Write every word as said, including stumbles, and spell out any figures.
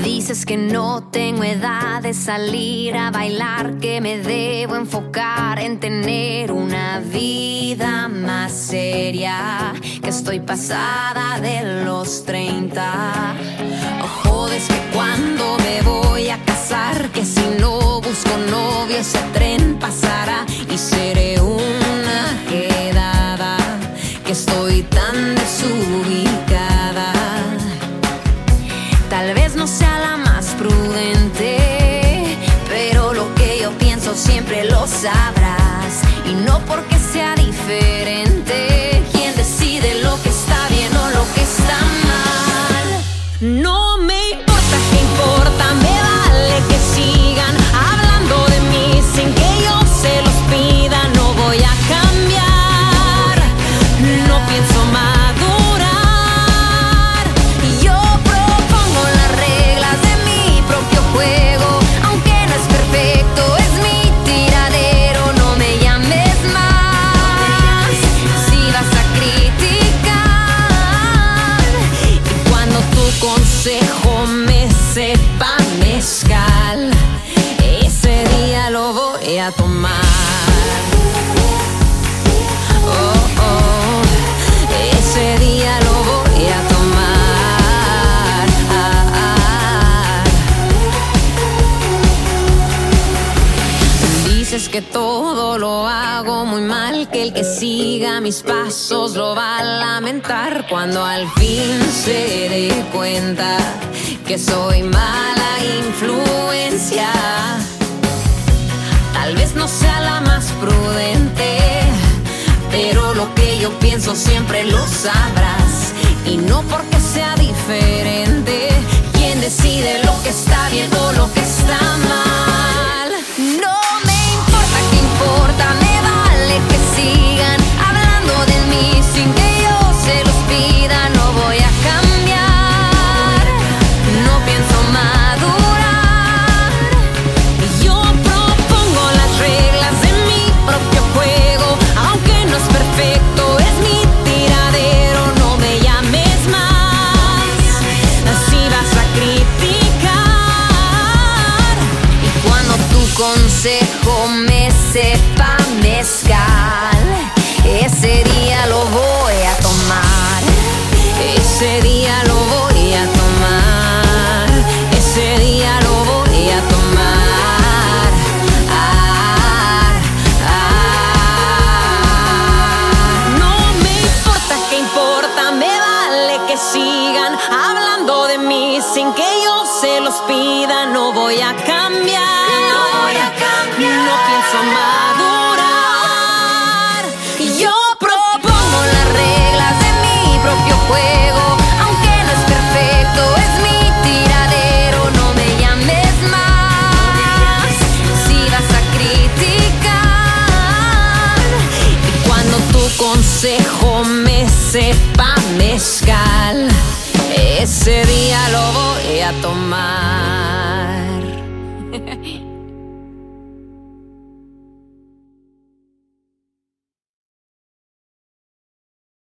Dices que no tengo edad de salir a bailar, que me debo enfocar en tener una vida más seria, que estoy pasada de los treinta. Oh, jodes que cuando me voy a casar, que si no busco novio ese tren pasará y seré una quedada, que estoy tan desubicada. Tal vez no sea la más prudente, pero lo que yo pienso siempre lo sabrás. Y no porque sea diferente, quien decide lo que está bien o lo que está mal. No me importa qué importa, me vale que sigan hablando de mí sin que yo se los pida. No voy a cambiar, no pienso madurar. Yo propongo las reglas de mi propio juego, aunque no es perfecto, es mi tiradero. No me llames más si vas a criticar. Y cuando tu consejo me sepa mezcal, ese día lo voy a tomar. Oh, oh, ese día lo voy a tomar. Ah, ah. Dices que todo lo hago muy mal, que el que siga mis pasos lo va a lamentar cuando al fin se dé cuenta que soy mala influencia. Tal vez no sea la más prudente, pero lo que yo pienso siempre lo sabrás. Y no porque sea diferente, quien decide lo que está bien o lo que está mal. No me importa qué importa, me vale que sigan hablando de mí sin que yo se los pida. No voy a cambiar, no pienso madurar. Yo propongo las reglas de mi propio juego, aunque no es perfecto, es mi tiradero. No me llames más si vas a criticar. Y cuando tu consejo me sepa mezcal, ese día lo voy a tomar. Ese día lo voy a tomar. Ese día lo voy a tomar. Ah, ah. No me importa qué importa, me vale que sigan hablando de mí sin que yo se los pida. No voy a cambiar, no voy a cambiar, no pienso madurar. Yo propongo las reglas de mi propio juego, aunque no es perfecto, es mi tiradero. No me llames más si vas a criticar. Y cuando tu consejo me sepa mezcal, ese día lo voy a tomar.